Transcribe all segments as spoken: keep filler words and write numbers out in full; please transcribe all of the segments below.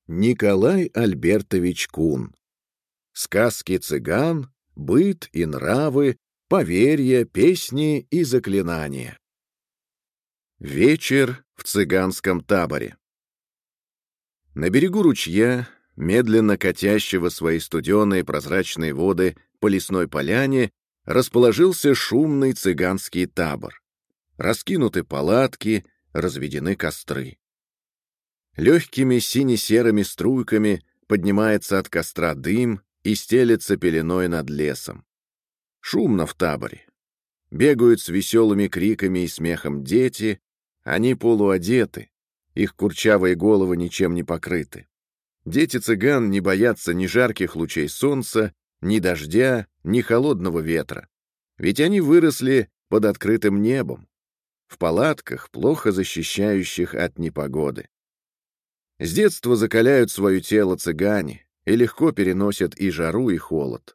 Николай Альбертович Кун. Сказки цыган, быт и нравы, поверья, песни и заклинания. Вечер в цыганском таборе. На берегу ручья, медленно катящего свои студеные прозрачные воды по лесной поляне, расположился шумный цыганский табор. Раскинуты палатки, разведены костры. Легкими сине-серыми струйками поднимается от костра дым и стелется пеленой над лесом. Шумно в таборе. Бегают с веселыми криками и смехом дети, они полуодеты, их курчавые головы ничем не покрыты. Дети цыган не боятся ни жарких лучей солнца, ни дождя, ни холодного ветра, ведь они выросли под открытым небом, в палатках, плохо защищающих от непогоды. С детства закаляют свое тело цыгане и легко переносят и жару, и холод.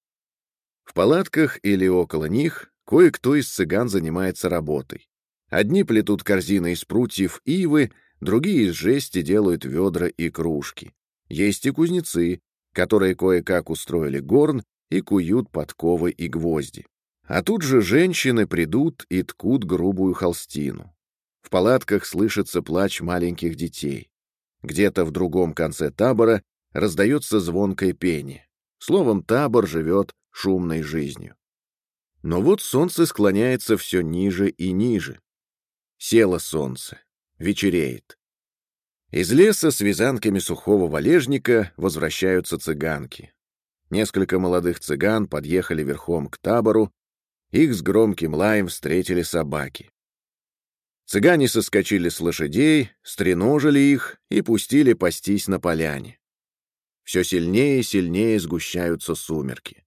В палатках или около них кое-кто из цыган занимается работой. Одни плетут корзины из прутьев ивы, другие из жести делают ведра и кружки. Есть и кузнецы, которые кое-как устроили горн и куют подковы и гвозди. А тут же женщины придут и ткут грубую холстину. В палатках слышится плач маленьких детей. Где-то в другом конце табора раздается звонкое пение. Словом, табор живет шумной жизнью. Но вот солнце склоняется все ниже и ниже. Село солнце, вечереет. Из леса с вязанками сухого валежника возвращаются цыганки. Несколько молодых цыган подъехали верхом к табору, их с громким лаем встретили собаки. Цыгане соскочили с лошадей, стреножили их и пустили пастись на поляне. Все сильнее и сильнее сгущаются сумерки.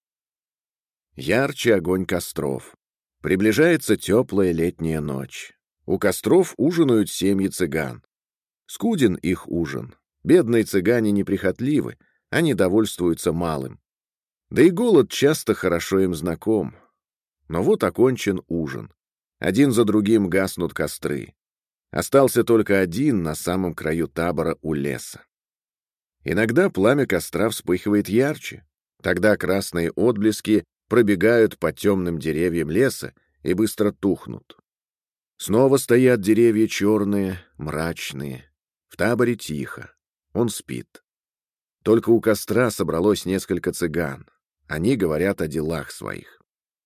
Ярче огонь костров. Приближается теплая летняя ночь. У костров ужинают семьи цыган. Скуден их ужин. Бедные цыгане неприхотливы, они довольствуются малым. Да и голод часто хорошо им знаком. Но вот окончен ужин. Один за другим гаснут костры. Остался только один на самом краю табора у леса. Иногда пламя костра вспыхивает ярче. Тогда красные отблески пробегают по темным деревьям леса и быстро тухнут. Снова стоят деревья черные, мрачные. В таборе тихо. Он спит. Только у костра собралось несколько цыган. Они говорят о делах своих.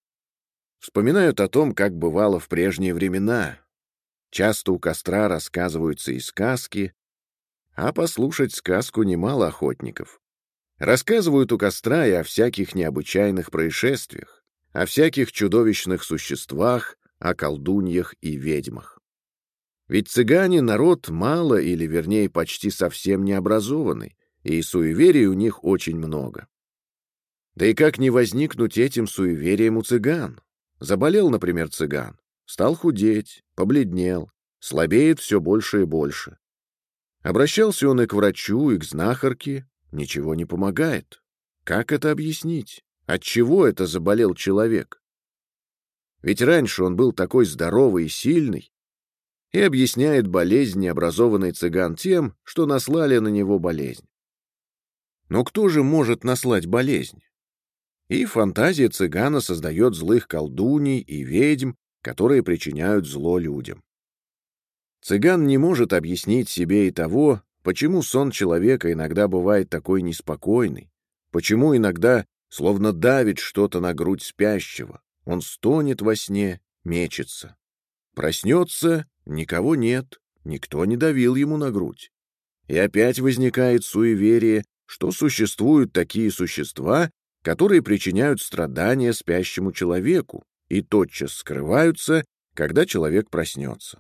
Вспоминают о том, как бывало в прежние времена. Часто у костра рассказываются и сказки, а послушать сказку немало охотников. Рассказывают у костра и о всяких необычайных происшествиях, о всяких чудовищных существах, о колдуньях и ведьмах. Ведь цыгане — народ мало или, вернее, почти совсем необразованный, и суеверий у них очень много. Да и как не возникнуть этим суеверием у цыган? Заболел, например, цыган, стал худеть, побледнел, слабеет все больше и больше. Обращался он и к врачу, и к знахарке, ничего не помогает. Как это объяснить? Отчего это заболел человек? Ведь раньше он был такой здоровый и сильный, и объясняет болезнь необразованный цыган тем, что наслали на него болезнь. Но кто же может наслать болезнь? И фантазия цыгана создает злых колдуней и ведьм, которые причиняют зло людям. Цыган не может объяснить себе и того, почему сон человека иногда бывает такой неспокойный, почему иногда словно давит что-то на грудь спящего, он стонет во сне, мечется. Проснется, никого нет, никто не давил ему на грудь. И опять возникает суеверие, что существуют такие существа, которые причиняют страдания спящему человеку и тотчас скрываются, когда человек проснется.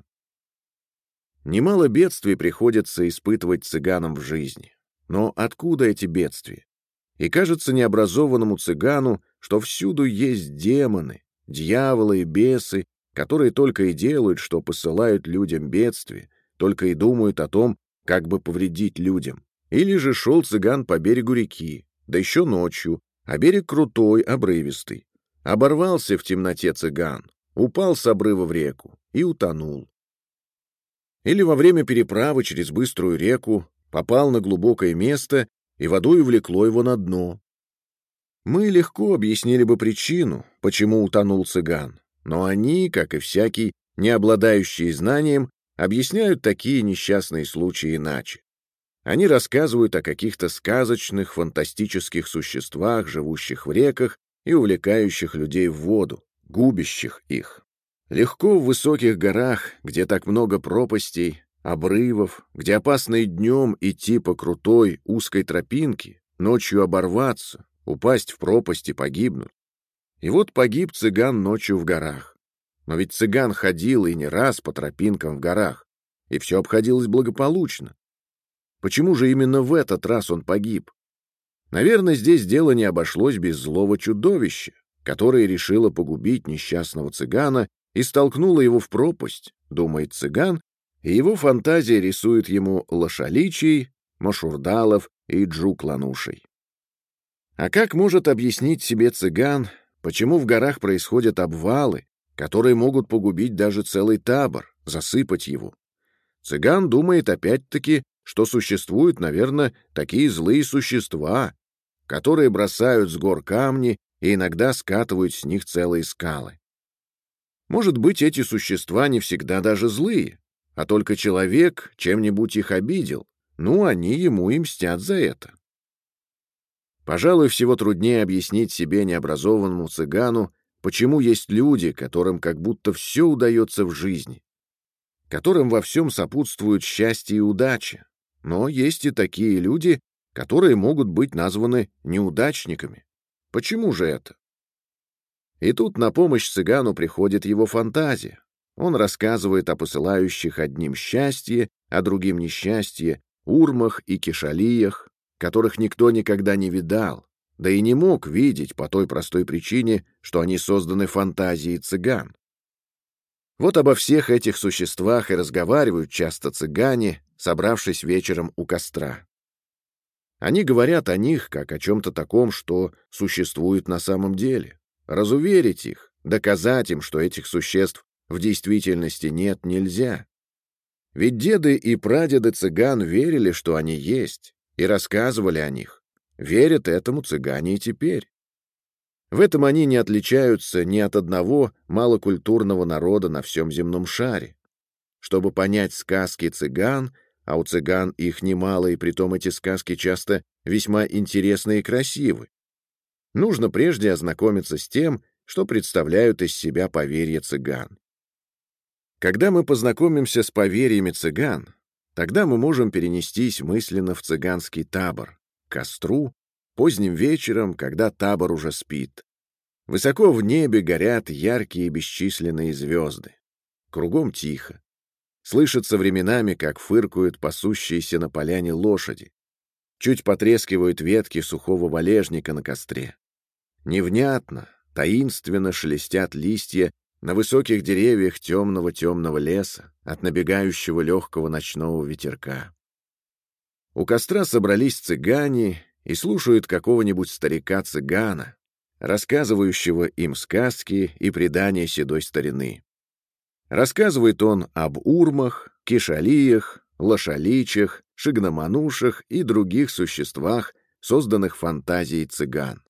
Немало бедствий приходится испытывать цыганам в жизни. Но откуда эти бедствия? И кажется необразованному цыгану, что всюду есть демоны, дьяволы и бесы, которые только и делают, что посылают людям бедствия, только и думают о том, как бы повредить людям. Или же шел цыган по берегу реки, да еще ночью, а берег крутой, обрывистый. Оборвался в темноте цыган, упал с обрыва в реку и утонул. Или во время переправы через быструю реку попал на глубокое место, и водой увлекло его на дно. Мы легко объяснили бы причину, почему утонул цыган, но они, как и всякий, не обладающий знанием, объясняют такие несчастные случаи иначе. Они рассказывают о каких-то сказочных, фантастических существах, живущих в реках и увлекающих людей в воду, губящих их. Легко в высоких горах, где так много пропастей, обрывов, где опасно и днем идти по крутой, узкой тропинке, ночью оборваться, упасть в пропасть и погибнуть. И вот погиб цыган ночью в горах. Но ведь цыган ходил и не раз по тропинкам в горах, и все обходилось благополучно. Почему же именно в этот раз он погиб? Наверное, здесь дело не обошлось без злого чудовища, которое решило погубить несчастного цыгана и столкнуло его в пропасть, думает цыган, и его фантазия рисует ему лошаличей, Машурдалов и Джукланушей. А как может объяснить себе цыган, почему в горах происходят обвалы, которые могут погубить даже целый табор, засыпать его? Цыган думает опять-таки, что существуют, наверное, такие злые существа, которые бросают с гор камни и иногда скатывают с них целые скалы. Может быть, эти существа не всегда даже злые, а только человек чем-нибудь их обидел, ну, они ему и мстят за это. Пожалуй, всего труднее объяснить себе необразованному цыгану, почему есть люди, которым как будто все удается в жизни, которым во всем сопутствуют счастье и удача. Но есть и такие люди, которые могут быть названы неудачниками. Почему же это? И тут на помощь цыгану приходит его фантазия. Он рассказывает о посылающих одним счастье, а другим несчастье, урмах и кишалиях, которых никто никогда не видал, да и не мог видеть по той простой причине, что они созданы фантазией цыган. Вот обо всех этих существах и разговаривают часто цыгане, собравшись вечером у костра. Они говорят о них, как о чем-то таком, что существует на самом деле. Разуверить их, доказать им, что этих существ в действительности нет, нельзя. Ведь деды и прадеды цыган верили, что они есть, и рассказывали о них. Верят этому цыгане и теперь. В этом они не отличаются ни от одного малокультурного народа на всем земном шаре. Чтобы понять сказки цыган, а у цыган их немало, и притом эти сказки часто весьма интересны и красивы, нужно прежде ознакомиться с тем, что представляют из себя поверья цыган. Когда мы познакомимся с поверьями цыган, тогда мы можем перенестись мысленно в цыганский табор, к костру, поздним вечером, когда табор уже спит. Высоко в небе горят яркие бесчисленные звезды. Кругом тихо. Слышится временами, как фыркают пасущиеся на поляне лошади. Чуть потрескивают ветки сухого валежника на костре. Невнятно, таинственно шелестят листья на высоких деревьях темного-темного леса от набегающего легкого ночного ветерка. У костра собрались цыгане и слушают какого-нибудь старика-цыгана, рассказывающего им сказки и предания седой старины. Рассказывает он об урмах, кишалиях, лошаличах, шигноманушах и других существах, созданных фантазией цыган.